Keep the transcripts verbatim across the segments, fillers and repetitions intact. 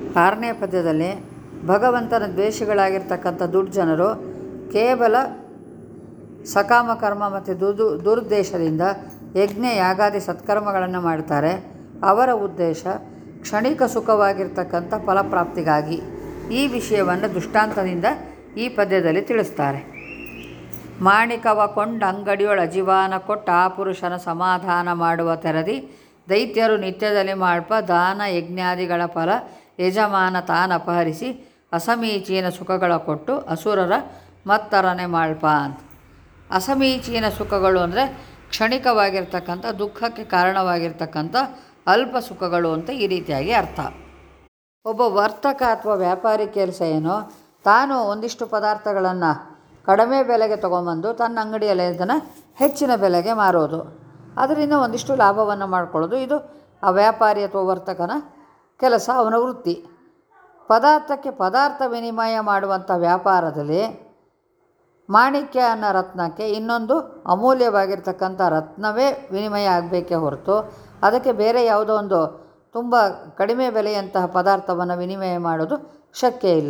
ಆರನೇ ಪದ್ಯದಲ್ಲಿ ಭಗವಂತನ ದ್ವೇಷಿಗಳಾಗಿರ್ತಕ್ಕಂಥ ದುರ್ಜನರು ಕೇವಲ ಸಕಾಮ ಕರ್ಮ ಮತ್ತು ದುದು ದುರುದ್ದೇಶದಿಂದ ಯಜ್ಞ ಯಾಗಾದಿ ಸತ್ಕರ್ಮಗಳನ್ನು ಮಾಡ್ತಾರೆ. ಅವರ ಉದ್ದೇಶ ಕ್ಷಣಿಕ ಸುಖವಾಗಿರ್ತಕ್ಕಂಥ ಫಲಪ್ರಾಪ್ತಿಗಾಗಿ. ಈ ವಿಷಯವನ್ನು ದೃಷ್ಟಾಂತದಿಂದ ಈ ಪದ್ಯದಲ್ಲಿ ತಿಳಿಸ್ತಾರೆ. ಮಾಣಿಕವ ಕೊಂಡ ಅಂಗಡಿಯೊಳ ಅಜಿವಾನ ಕೊಟ್ಟ ಆ ಪುರುಷನ ಸಮಾಧಾನ ಮಾಡುವ ತೆರದಿ ದೈತ್ಯರು ನಿತ್ಯದಲ್ಲಿ ಮಾಡ್ಪ ದಾನ ಯಜ್ಞಾದಿಗಳ ಫಲ ಯಜಮಾನ ತಾನ ಅಪಹರಿಸಿ ಅಸಮೀಚೀನ ಸುಖಗಳ ಕೊಟ್ಟು ಅಸುರರ ಮತ್ತರನೆ ಮಾಡ್ಪ ಅಂತ. ಅಸಮೀಚೀನ ಸುಖಗಳು ಅಂದರೆ ಕ್ಷಣಿಕವಾಗಿರ್ತಕ್ಕಂಥ ದುಃಖಕ್ಕೆ ಕಾರಣವಾಗಿರ್ತಕ್ಕಂಥ ಅಲ್ಪ ಸುಖಗಳು ಅಂತ ಈ ರೀತಿಯಾಗಿ ಅರ್ಥ. ಒಬ್ಬ ವರ್ತಕ ಅಥವಾ ವ್ಯಾಪಾರಿ ಕೆಲಸ ಏನೋ, ತಾನು ಒಂದಿಷ್ಟು ಪದಾರ್ಥಗಳನ್ನು ಕಡಿಮೆ ಬೆಲೆಗೆ ತೊಗೊಂಬಂದು ತನ್ನ ಅಂಗಡಿಯಲ್ಲಿ ಅದನ್ನು ಹೆಚ್ಚಿನ ಬೆಲೆಗೆ ಮಾರೋದು, ಅದರಿಂದ ಒಂದಿಷ್ಟು ಲಾಭವನ್ನು ಮಾಡ್ಕೊಳ್ಳೋದು. ಇದು ಆ ವ್ಯಾಪಾರಿ ಅಥವಾ ವರ್ತಕನ ಕೆಲಸ, ಅವನ ವೃತ್ತಿ. ಪದಾರ್ಥಕ್ಕೆ ಪದಾರ್ಥ ವಿನಿಮಯ ಮಾಡುವಂಥ ವ್ಯಾಪಾರದಲ್ಲಿ ಮಾಣಿಕ್ಯ ಅನ್ನೋ ರತ್ನಕ್ಕೆ ಇನ್ನೊಂದು ಅಮೂಲ್ಯವಾಗಿರ್ತಕ್ಕಂಥ ರತ್ನವೇ ವಿನಿಮಯ ಆಗಬೇಕೇ ಹೊರತು ಅದಕ್ಕೆ ಬೇರೆ ಯಾವುದೋ ಒಂದು ತುಂಬ ಕಡಿಮೆ ಬೆಲೆಯಂತಹ ಪದಾರ್ಥವನ್ನು ವಿನಿಮಯ ಮಾಡೋದು ಶಕ್ಯ ಇಲ್ಲ.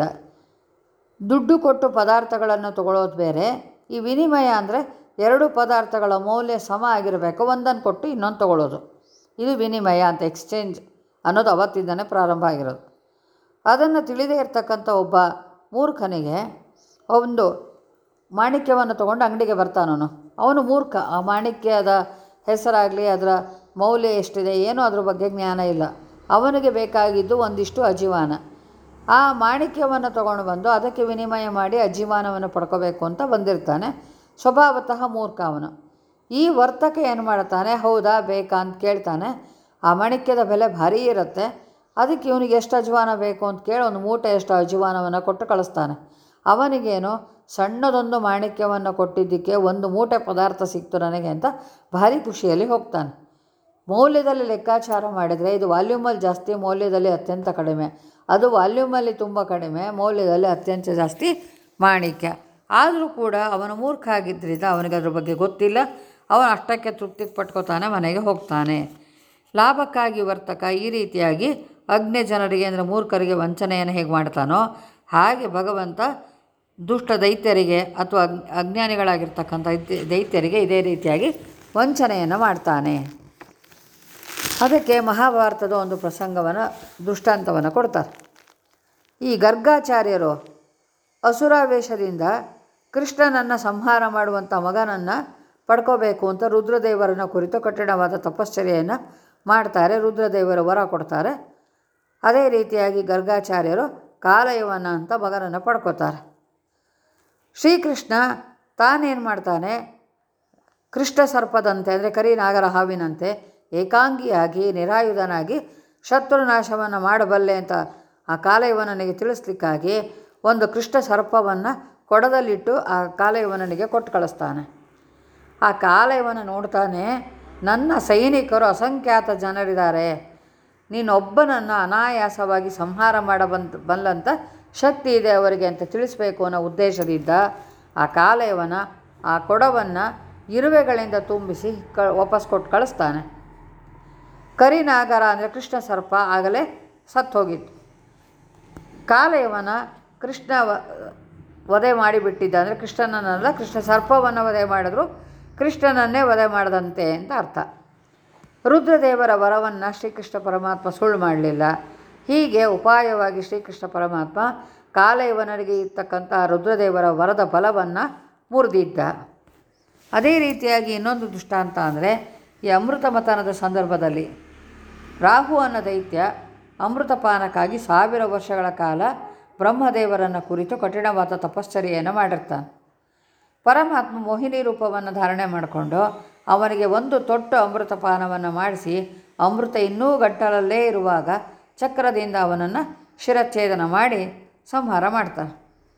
ದುಡ್ಡು ಕೊಟ್ಟು ಪದಾರ್ಥಗಳನ್ನು ತಗೊಳ್ಳೋದು ಬೇರೆ, ಈ ವಿನಿಮಯ ಅಂದರೆ ಎರಡು ಪದಾರ್ಥಗಳ ಮೌಲ್ಯ ಸಮ ಆಗಿರಬೇಕು, ಒಂದನ್ನು ಕೊಟ್ಟು ಇನ್ನೊಂದು ತಗೊಳ್ಳೋದು. ಇದು ವಿನಿಮಯ ಅಂತ, ಎಕ್ಸ್ಚೇಂಜ್ ಅನ್ನೋದು ಅವತ್ತಿಂದನೇ ಪ್ರಾರಂಭ ಆಗಿರೋದು. ಅದನ್ನು ತಿಳಿದೇ ಇರತಕ್ಕಂಥ ಒಬ್ಬ ಮೂರ್ಖನಿಗೆ ಒಂದು ಮಾಣಿಕ್ಯವನ್ನು ತೊಗೊಂಡು ಅಂಗಡಿಗೆ ಬರ್ತಾನವನು, ಅವನು ಮೂರ್ಖ. ಆ ಮಾಣಿಕ್ಯದ ಹೆಸರಾಗಲಿ ಅದರ ಮೌಲ್ಯ ಎಷ್ಟಿದೆ ಏನೋ ಅದ್ರ ಬಗ್ಗೆ ಜ್ಞಾನ ಇಲ್ಲ. ಅವನಿಗೆ ಬೇಕಾಗಿದ್ದು ಒಂದಿಷ್ಟು ಅಜೀವಾನ. ಆ ಮಾಣಿಕ್ಯವನ್ನು ತೊಗೊಂಡು ಬಂದು ಅದಕ್ಕೆ ವಿನಿಮಯ ಮಾಡಿ ಅಜೀವಾನವನ್ನು ಪಡ್ಕೋಬೇಕು ಅಂತ ಬಂದಿರ್ತಾನೆ. ಸ್ವಭಾವತಃ ಮೂರ್ಖ ಅವನು. ಈ ವರ್ತಕ ಏನು ಮಾಡ್ತಾನೆ, ಹೌದಾ ಬೇಕಾ ಅಂತ ಕೇಳ್ತಾನೆ. ಆ ಮಾಣಿಕ್ಯದ ಬೆಲೆ ಭಾರೀ ಇರುತ್ತೆ, ಅದಕ್ಕೆ ಇವನಿಗೆ ಎಷ್ಟು ಅಜವಾನ ಬೇಕು ಅಂತ ಕೇಳಿ ಒಂದು ಮೂಟೆ ಎಷ್ಟು ಅಜವಾನವನ್ನು ಕೊಟ್ಟು ಕಳಿಸ್ತಾನೆ. ಅವನಿಗೇನು ಸಣ್ಣದೊಂದು ಮಾಣಿಕ್ಯವನ್ನು ಕೊಟ್ಟಿದ್ದಕ್ಕೆ ಒಂದು ಮೂಟೆ ಪದಾರ್ಥ ಸಿಕ್ತು ನನಗೆ ಅಂತ ಭಾರಿ ಖುಷಿಯಲ್ಲಿ ಹೋಗ್ತಾನೆ. ಮೌಲ್ಯದಲ್ಲಿ ಲೆಕ್ಕಾಚಾರ ಮಾಡಿದರೆ ಇದು ವಾಲ್ಯೂಮಲ್ಲಿ ಜಾಸ್ತಿ, ಮೌಲ್ಯದಲ್ಲಿ ಅತ್ಯಂತ ಕಡಿಮೆ. ಅದು ವಾಲ್ಯೂಮಲ್ಲಿ ತುಂಬ ಕಡಿಮೆ, ಮೌಲ್ಯದಲ್ಲಿ ಅತ್ಯಂತ ಜಾಸ್ತಿ ಮಾಣಿಕ್ಯ. ಆದರೂ ಕೂಡ ಅವನು ಮೂರ್ಖ ಆಗಿದ್ದರಿಂದ ಅವನಿಗೆ ಅದ್ರ ಬಗ್ಗೆ ಗೊತ್ತಿಲ್ಲ. ಅವನು ಅಷ್ಟಕ್ಕೆ ತೃಪ್ತಿ ಪಟ್ಕೋತಾನೆ, ಮನೆಗೆ ಹೋಗ್ತಾನೆ. ಲಾಭಕ್ಕಾಗಿ ವರ್ತಕ ಈ ರೀತಿಯಾಗಿ ಅಜ್ಞ ಜನರಿಗೆ ಅಂದರೆ ಮೂರ್ಖರಿಗೆ ವಂಚನೆಯನ್ನು ಹೇಗೆ ಮಾಡ್ತಾನೋ ಹಾಗೆ ಭಗವಂತ ದುಷ್ಟ ದೈತ್ಯರಿಗೆ ಅಥವಾ ಅಜ್ಞಾನಿಗಳಾಗಿರ್ತಕ್ಕಂಥ ದೈತ್ಯರಿಗೆ ಇದೇ ರೀತಿಯಾಗಿ ವಂಚನೆಯನ್ನು ಮಾಡ್ತಾನೆ. ಅದಕ್ಕೆ ಮಹಾಭಾರತದ ಒಂದು ಪ್ರಸಂಗವನ್ನು ದೃಷ್ಟಾಂತವನ್ನು ಕೊಡ್ತಾರೆ. ಈ ಗರ್ಗಾಚಾರ್ಯರು ಅಸುರಾವೇಶದಿಂದ ಕೃಷ್ಣನನ್ನು ಸಂಹಾರ ಮಾಡುವಂಥ ಮಗನನ್ನು ಪಡ್ಕೋಬೇಕು ಅಂತ ರುದ್ರದೇವರನ್ನು ಕುರಿತು ಕಠಿಣವಾದ ತಪಶ್ಚರ್ಯೆಯನ್ನು ಮಾಡ್ತಾರೆ. ರುದ್ರದೇವರು ವರ ಕೊಡ್ತಾರೆ. ಅದೇ ರೀತಿಯಾಗಿ ಗರ್ಗಾಚಾರ್ಯರು ಕಾಲಯವನ ಅಂತ ಮಗನನ್ನು ಪಡ್ಕೋತಾರೆ. ಶ್ರೀಕೃಷ್ಣ ತಾನೇನು ಮಾಡ್ತಾನೆ, ಕೃಷ್ಣ ಸರ್ಪದಂತೆ ಅಂದರೆ ಕರಿ ನಾಗರ ಹಾವಿನಂತೆ ಏಕಾಂಗಿಯಾಗಿ ನಿರಾಯುಧನಾಗಿ ಶತ್ರುನಾಶವನ್ನು ಮಾಡಬಲ್ಲೆ ಅಂತ ಆ ಕಾಲಯವನಿಗೆ ತಿಳಿಸ್ಲಿಕ್ಕಾಗಿ ಒಂದು ಕೃಷ್ಣ ಸರ್ಪವನ್ನು ಕೊಡದಲ್ಲಿಟ್ಟು ಆ ಕಾಲಯವನಿಗೆ ಕೊಟ್ಟು ಕಳಿಸ್ತಾನೆ. ಆ ಕಾಲಯವನ ನೋಡ್ತಾನೆ, ನನ್ನ ಸೈನಿಕರು ಅಸಂಖ್ಯಾತ ಜನರಿದ್ದಾರೆ, ನೀನೊಬ್ಬನನ್ನು ಅನಾಯಾಸವಾಗಿ ಸಂಹಾರ ಮಾಡಬಂತ ಬಲ್ಲಂಥ ಶಕ್ತಿ ಇದೆ ಅವರಿಗೆ ಅಂತ ತಿಳಿಸ್ಬೇಕು ಅನ್ನೋ ಉದ್ದೇಶದಿಂದ ಆ ಕಾಲಯವನ ಆ ಕೊಡವನ್ನು ಇರುವೆಗಳಿಂದ ತುಂಬಿಸಿ ಕ ವಾಪಸ್ ಕೊಟ್ಟು ಕಳಿಸ್ತಾನೆ. ಕರಿನಾಗರ ಅಂದರೆ ಕೃಷ್ಣ ಸರ್ಪ ಆಗಲೇ ಸತ್ತು ಹೋಗಿತ್ತು. ಕಾಲಯವನ ಕೃಷ್ಣ ವಧೆ ಮಾಡಿಬಿಟ್ಟಿದ್ದ ಅಂದರೆ ಕೃಷ್ಣನನ್ನೆಲ್ಲ ಕೃಷ್ಣ ಸರ್ಪವನ್ನು ವಧೆ ಮಾಡಿದ್ರು, ಕೃಷ್ಣನನ್ನೇ ವಧೆ ಮಾಡಿದಂತೆ ಅಂತ ಅರ್ಥ. ರುದ್ರದೇವರ ವರವನ್ನು ಶ್ರೀಕೃಷ್ಣ ಪರಮಾತ್ಮ ಸುಳ್ಳು ಮಾಡಲಿಲ್ಲ. ಹೀಗೆ ಉಪಾಯವಾಗಿ ಶ್ರೀಕೃಷ್ಣ ಪರಮಾತ್ಮ ಕಾಲಯವನಿಗೆ ಇರ್ತಕ್ಕಂಥ ರುದ್ರದೇವರ ವರದ ಬಲವನ್ನು ಮುರಿದಿದ್ದ. ಅದೇ ರೀತಿಯಾಗಿ ಇನ್ನೊಂದು ದೃಷ್ಟಾಂತ ಅಂದರೆ ಈ ಅಮೃತ ಮಥನದ ಸಂದರ್ಭದಲ್ಲಿ ರಾಹು ಅನ್ನೋ ದೈತ್ಯ ಅಮೃತಪಾನಕ್ಕಾಗಿ ಸಾವಿರ ವರ್ಷಗಳ ಕಾಲ ಬ್ರಹ್ಮದೇವರನ್ನು ಕುರಿತು ಕಠಿಣವಾದ ತಪಶ್ಚರ್ಯೆಯನ್ನು ಮಾಡಿರ್ತಾನೆ. ಪರಮಾತ್ಮ ಮೋಹಿನಿ ರೂಪವನ್ನು ಧಾರಣೆ ಮಾಡಿಕೊಂಡು ಅವನಿಗೆ ಒಂದು ತೊಟ್ಟು ಅಮೃತಪಾನವನ್ನು ಮಾಡಿಸಿ ಅಮೃತ ಇನ್ನೂ ಗಂಟಲಲ್ಲೇ ಇರುವಾಗ ಚಕ್ರದಿಂದ ಅವನನ್ನು ಶಿರಚ್ಛೇದನ ಮಾಡಿ ಸಂಹಾರ ಮಾಡ್ತಾನೆ.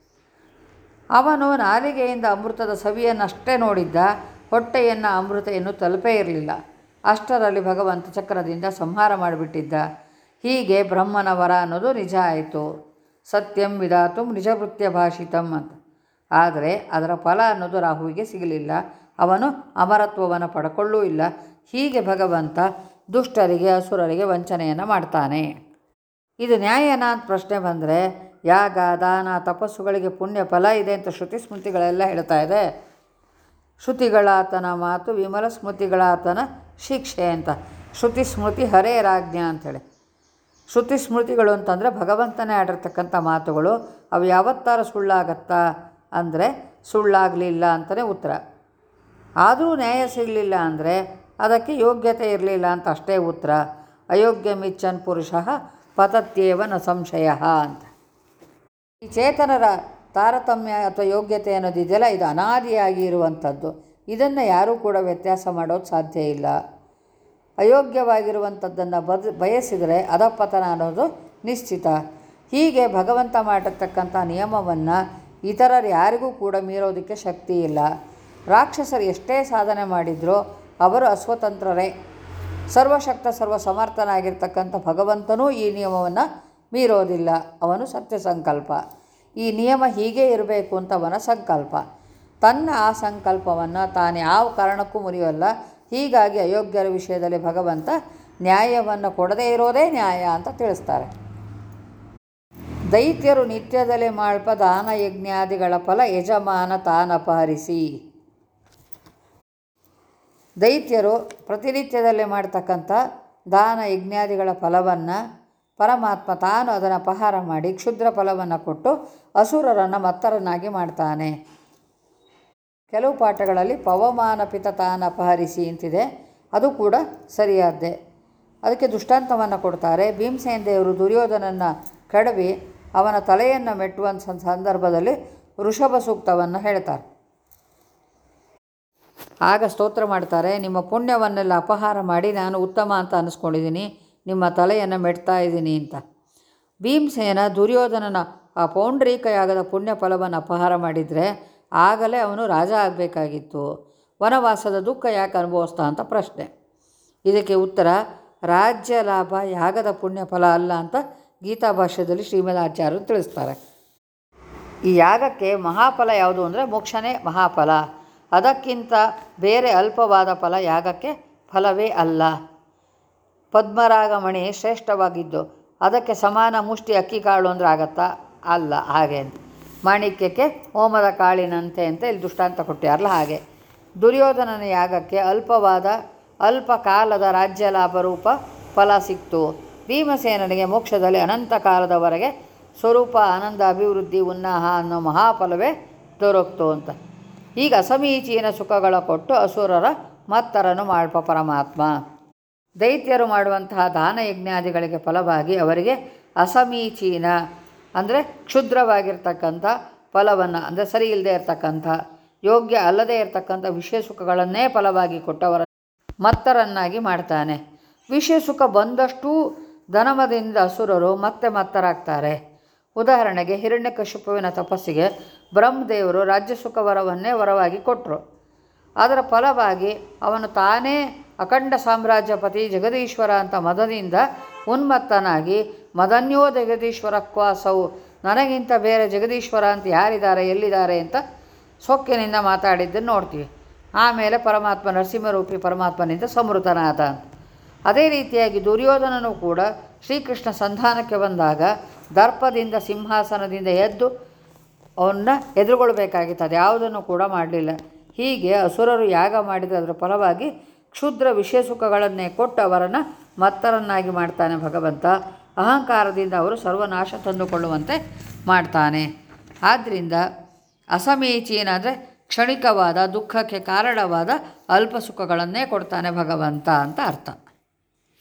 ಅವನು ನಾಲಿಗೆಯಿಂದ ಅಮೃತದ ಸವಿಯನ್ನಷ್ಟೇ ನೋಡಿದ್ದ, ಹೊಟ್ಟೆಯನ್ನು ಅಮೃತ ಇನ್ನೂ ತಲುಪೇ ಇರಲಿಲ್ಲ. ಅಷ್ಟರಲ್ಲಿ ಭಗವಂತ ಚಕ್ರದಿಂದ ಸಂಹಾರ ಮಾಡಿಬಿಟ್ಟಿದ್ದ. ಹೀಗೆ ಬ್ರಹ್ಮನ ವರ ಅನ್ನೋದು ನಿಜ ಆಯಿತು. ಸತ್ಯಂ ವಿಧಾತುಂ ನಿಜಭೃತ್ಯ ಭಾಷಿತಂ ಅಂತ. ಆದರೆ ಅದರ ಫಲ ಅನ್ನೋದು ರಾಹುವಿಗೆ ಸಿಗಲಿಲ್ಲ. ಅವನು ಅಮರತ್ವವನ್ನು ಪಡ್ಕೊಳ್ಳೂ ಇಲ್ಲ. ಹೀಗೆ ಭಗವಂತ ದುಷ್ಟರಿಗೆ ಅಸುರರಿಗೆ ವಂಚನೆಯನ್ನು ಮಾಡ್ತಾನೆ. ಇದು ನ್ಯಾಯನ ಅಂತ ಪ್ರಶ್ನೆ ಬಂದರೆ ಯಾಗ ದಾನ ತಪಸ್ಸುಗಳಿಗೆ ಪುಣ್ಯ ಫಲ ಇದೆ ಅಂತ ಶ್ರುತಿ ಸ್ಮೃತಿಗಳೆಲ್ಲ ಹೇಳ್ತಾ ಇದೆ. ಶ್ರುತಿಗಳಾತನ ಮಾತು ವಿಮಲ ಸ್ಮೃತಿಗಳಾತನ ಶಿಕ್ಷೆ ಅಂತ. ಶ್ರುತಿ ಸ್ಮೃತಿ ಹರೇ ರಾಜ್ಞ ಅಂಥೇಳಿ. ಶ್ರುತಿ ಸ್ಮೃತಿಗಳು ಅಂತಂದರೆ ಭಗವಂತನೇ ಆಡಿರ್ತಕ್ಕಂಥ ಮಾತುಗಳು. ಅವು ಯಾವತ್ತಾರು ಸುಳ್ಳಾಗತ್ತಾ ಅಂದರೆ ಸುಳ್ಳಾಗಲಿಲ್ಲ ಅಂತಲೇ ಉತ್ತರ. ಆದರೂ ನ್ಯಾಯ ಸಿಗಲಿಲ್ಲ ಅಂದರೆ ಅದಕ್ಕೆ ಯೋಗ್ಯತೆ ಇರಲಿಲ್ಲ ಅಂತ ಅಷ್ಟೇ ಉತ್ತರ. ಅಯೋಗ್ಯ ಮಿಚ್ಚನ್ ಪುರುಷ ಪತತ್ಯೇವ ನ ಸಂಶಯ ಅಂತ. ಈ ಚೇತನರ ತಾರತಮ್ಯ ಅಥವಾ ಯೋಗ್ಯತೆ ಅನ್ನೋದಿದೆಯಲ್ಲ, ಇದು ಅನಾದಿಯಾಗಿ ಇರುವಂಥದ್ದು. ಇದನ್ನು ಯಾರೂ ಕೂಡ ವ್ಯತ್ಯಾಸ ಮಾಡೋದು ಸಾಧ್ಯ ಇಲ್ಲ. ಅಯೋಗ್ಯವಾಗಿರುವಂಥದ್ದನ್ನು ಬದ ಬಯಸಿದರೆ ಅಧಪತನ ಅನ್ನೋದು ನಿಶ್ಚಿತ. ಹೀಗೆ ಭಗವಂತ ಮಾಡಿರ್ತಕ್ಕಂಥ ನಿಯಮವನ್ನು ಇತರರು ಯಾರಿಗೂ ಕೂಡ ಮೀರೋದಕ್ಕೆ ಶಕ್ತಿ ಇಲ್ಲ. ರಾಕ್ಷಸರು ಎಷ್ಟೇ ಸಾಧನೆ ಮಾಡಿದರೂ ಅವರು ಅಸ್ವತಂತ್ರರೇ. ಸರ್ವಶಕ್ತ ಸರ್ವ ಸಮರ್ಥನಾಗಿರ್ತಕ್ಕಂಥ ಭಗವಂತನೂ ಈ ನಿಯಮವನ್ನು ಮೀರೋದಿಲ್ಲ. ಅವನು ಸತ್ಯ ಸಂಕಲ್ಪ. ಈ ನಿಯಮ ಹೀಗೇ ಇರಬೇಕು ಅಂತ ಅವನ ಸಂಕಲ್ಪ. ತನ್ನ ಆ ಸಂಕಲ್ಪವನ್ನು ತಾನು ಯಾವ ಕಾರಣಕ್ಕೂ ಮುರಿಯೋಲ್ಲ. ಹೀಗಾಗಿ ಅಯೋಗ್ಯರ ವಿಷಯದಲ್ಲಿ ಭಗವಂತ ನ್ಯಾಯವನ್ನು ಕೊಡದೇ ಇರೋದೇ ನ್ಯಾಯ ಅಂತ ತಿಳಿಸ್ತಾರೆ. ದೈತ್ಯರು ನಿತ್ಯದಲ್ಲಿ ಮಾಡ್ಪ ದಾನ ಯಜ್ಞಾದಿಗಳ ಫಲ ಯಜಮಾನ ತಾನಪಹರಿಸಿ. ದೈತ್ಯರು ಪ್ರತಿನಿತ್ಯದಲ್ಲಿ ಮಾಡ್ತಕ್ಕಂಥ ದಾನ ಯಜ್ಞಾದಿಗಳ ಫಲವನ್ನು ಪರಮಾತ್ಮ ತಾನು ಅದನ್ನು ಅಪಹಾರ ಮಾಡಿ ಕ್ಷುದ್ರ ಫಲವನ್ನು ಕೊಟ್ಟು ಅಸುರರನ್ನು ಮತ್ತರನ್ನಾಗಿ ಮಾಡ್ತಾನೆ. ಕೆಲವು ಪಾಠಗಳಲ್ಲಿ ಪವಮಾನ ಪಿತ ತಾನು ಅಪಹರಿಸಿ ಅಂತಿದೆ. ಅದು ಕೂಡ ಸರಿಯಾದ್ದೇ. ಅದಕ್ಕೆ ದೃಷ್ಟಾಂತವನ್ನು ಕೊಡ್ತಾರೆ. ಭೀಮಸೇನ ದೇವರು ದುರ್ಯೋಧನನ್ನು ಕಡವಿ ಅವನ ತಲೆಯನ್ನು ಮೆಟ್ಟುವಂಥ ಸಂದರ್ಭದಲ್ಲಿ ಋಷಭ ಸೂಕ್ತವನ್ನು ಹೇಳ್ತಾರೆ. ಆಗ ಸ್ತೋತ್ರ ಮಾಡ್ತಾರೆ, ನಿಮ್ಮ ಪುಣ್ಯವನ್ನೆಲ್ಲ ಅಪಹಾರ ಮಾಡಿ ನಾನು ಉತ್ತಮ ಅಂತ ಅನ್ನಿಸ್ಕೊಂಡಿದ್ದೀನಿ, ನಿಮ್ಮ ತಲೆಯನ್ನು ಮೆಟ್ತಾ ಇದ್ದೀನಿ ಅಂತ. ಭೀಮಸೇನ ದುರ್ಯೋಧನನ ಆ ಪೌಂಡ್ರೀಕ ಯಾಗದ ಪುಣ್ಯ ಫಲವನ್ನು ಅಪಹಾರ ಮಾಡಿದರೆ ಆಗಲೇ ಅವನು ರಾಜ ಆಗಬೇಕಾಗಿತ್ತು. ವನವಾಸದ ದುಃಖ ಯಾಕೆ ಅನುಭವಿಸ್ತಾ ಅಂತ ಪ್ರಶ್ನೆ. ಇದಕ್ಕೆ ಉತ್ತರ, ರಾಜ್ಯ ಲಾಭ ಯಾಗದ ಪುಣ್ಯ ಫಲ ಅಲ್ಲ ಅಂತ ಗೀತಾ ಭಾಷ್ಯದಲ್ಲಿ ಶ್ರೀಮದ್ ಆಚಾರ್ಯರು ತಿಳಿಸ್ತಾರೆ. ಈ ಯಾಗಕ್ಕೆ ಮಹಾಫಲ ಯಾವುದು ಅಂದರೆ ಮೋಕ್ಷನೇ ಮಹಾಫಲ. ಅದಕ್ಕಿಂತ ಬೇರೆ ಅಲ್ಪವಾದ ಫಲ ಯಾಗಕ್ಕೆ ಫಲವೇ ಅಲ್ಲ. ಪದ್ಮರಾಗಮಣಿ ಶ್ರೇಷ್ಠವಾಗಿದ್ದು ಅದಕ್ಕೆ ಸಮಾನ ಮುಷ್ಟಿ ಅಕ್ಕಿ ಕಾಳು ಅಂದರೆ ಆಗತ್ತಾ? ಅಲ್ಲ. ಹಾಗೆ ಮಾಣಿಕ್ಯಕ್ಕೆ ಹೋಮದ ಕಾಳಿನಂತೆ ಅಂತ ಇಲ್ಲಿ ದೃಷ್ಟಾಂತ ಕೊಟ್ಟಾರಲ್ಲ ಹಾಗೆ. ದುರ್ಯೋಧನನ ಯಾಗಕ್ಕೆ ಅಲ್ಪವಾದ ಅಲ್ಪ ಕಾಲದ ರಾಜ್ಯ ಲಾಭ ರೂಪ ಫಲ ಸಿಕ್ತು. ಭೀಮಸೇನನಿಗೆ ಮೋಕ್ಷದಲ್ಲಿ ಅನಂತ ಕಾಲದವರೆಗೆ ಸ್ವರೂಪ ಆನಂದ ಅಭಿವೃದ್ಧಿ ಉನ್ನಾಹ ಅನ್ನೋ ಮಹಾಫಲವೇ ದೊರಕ್ತು ಅಂತ. ಈಗ ಅಸಮೀಚೀನ ಸುಖಗಳ ಕೊಟ್ಟು ಅಸುರರ ಮತ್ತರನ್ನು ಮಾಡ್ಪ ಪರಮಾತ್ಮ. ದೈತ್ಯರು ಮಾಡುವಂತಹ ದಾನ ಯಜ್ಞಾದಿಗಳಿಗೆ ಫಲವಾಗಿ ಅವರಿಗೆ ಅಸಮೀಚೀನ ಅಂದರೆ ಕ್ಷುದ್ರವಾಗಿರ್ತಕ್ಕಂಥ ಫಲವನ್ನು ಅಂದರೆ ಸರಿ ಇಲ್ಲದೆ ಇರತಕ್ಕಂಥ ಯೋಗ್ಯ ಅಲ್ಲದೇ ಇರತಕ್ಕಂಥ ವಿಷಯ ಸುಖಗಳನ್ನೇ ಫಲವಾಗಿ ಕೊಟ್ಟವರ ಮತ್ತರನ್ನಾಗಿ ಮಾಡ್ತಾನೆ. ವಿಷಯ ಸುಖ ಬಂದಷ್ಟೂ ಧನಮದಿಂದ ಅಸುರರು ಮತ್ತೆ ಮತ್ತರಾಗ್ತಾರೆ. ಉದಾಹರಣೆಗೆ ಹಿರಣ್ಯಕಶಿಪುವಿನ ತಪಸ್ಸಿಗೆ ಬ್ರಹ್ಮದೇವರು ರಾಜ್ಯ ಸುಖ ವರವನ್ನೇ ವರವಾಗಿ ಕೊಟ್ಟರು. ಅದರ ಫಲವಾಗಿ ಅವನು ತಾನೇ ಅಖಂಡ ಸಾಮ್ರಾಜ್ಯಪತಿ ಜಗದೀಶ್ವರ ಅಂತ ಮದದಿಂದ ಉನ್ಮತ್ತನಾಗಿ ಮದನ್ಯೋ ಜಗದೀಶ್ವರ ಕ್ವಾಸವು, ನನಗಿಂತ ಬೇರೆ ಜಗದೀಶ್ವರ ಅಂತ ಯಾರಿದ್ದಾರೆ ಎಲ್ಲಿದ್ದಾರೆ ಅಂತ ಸೊಕ್ಕಿನಿಂದ ಮಾತಾಡಿದ್ದನ್ನು ನೋಡ್ತೀವಿ. ಆಮೇಲೆ ಪರಮಾತ್ಮ ನರಸಿಂಹರೂಪಿ ಪರಮಾತ್ಮನಿಂದ ಸಮೃತನಾದ ಅಂತ. ಅದೇ ರೀತಿಯಾಗಿ ದುರ್ಯೋಧನನು ಕೂಡ ಶ್ರೀಕೃಷ್ಣ ಸಂಧಾನಕ್ಕೆ ಬಂದಾಗ ದರ್ಪದಿಂದ ಸಿಂಹಾಸನದಿಂದ ಎದ್ದು ಅವನ್ನ ಎದುರುಗೊಳ್ಬೇಕಾಗಿತ್ತು. ಅದು ಯಾವುದನ್ನು ಕೂಡ ಮಾಡಲಿಲ್ಲ. ಹೀಗೆ ಅಸುರರು ಯಾಗ ಮಾಡಿದ ಅದರ ಫಲವಾಗಿ ಕ್ಷುದ್ರ ವಿಷಯ ಸುಖಗಳನ್ನೇ ಕೊಟ್ಟು ಅವರನ್ನು ಮತ್ತರನ್ನಾಗಿ ಮಾಡ್ತಾನೆ ಭಗವಂತ. ಅಹಂಕಾರದಿಂದ ಅವರು ಸರ್ವನಾಶ ತಂದುಕೊಳ್ಳುವಂತೆ ಮಾಡ್ತಾನೆ. ಆದ್ದರಿಂದ ಅಸಮೀಚೀನ ಅಂದರೆ ಕ್ಷಣಿಕವಾದ ದುಃಖಕ್ಕೆ ಕಾರಣವಾದ ಅಲ್ಪ ಸುಖಗಳನ್ನೇ ಕೊಡ್ತಾನೆ ಭಗವಂತ ಅಂತ ಅರ್ಥ.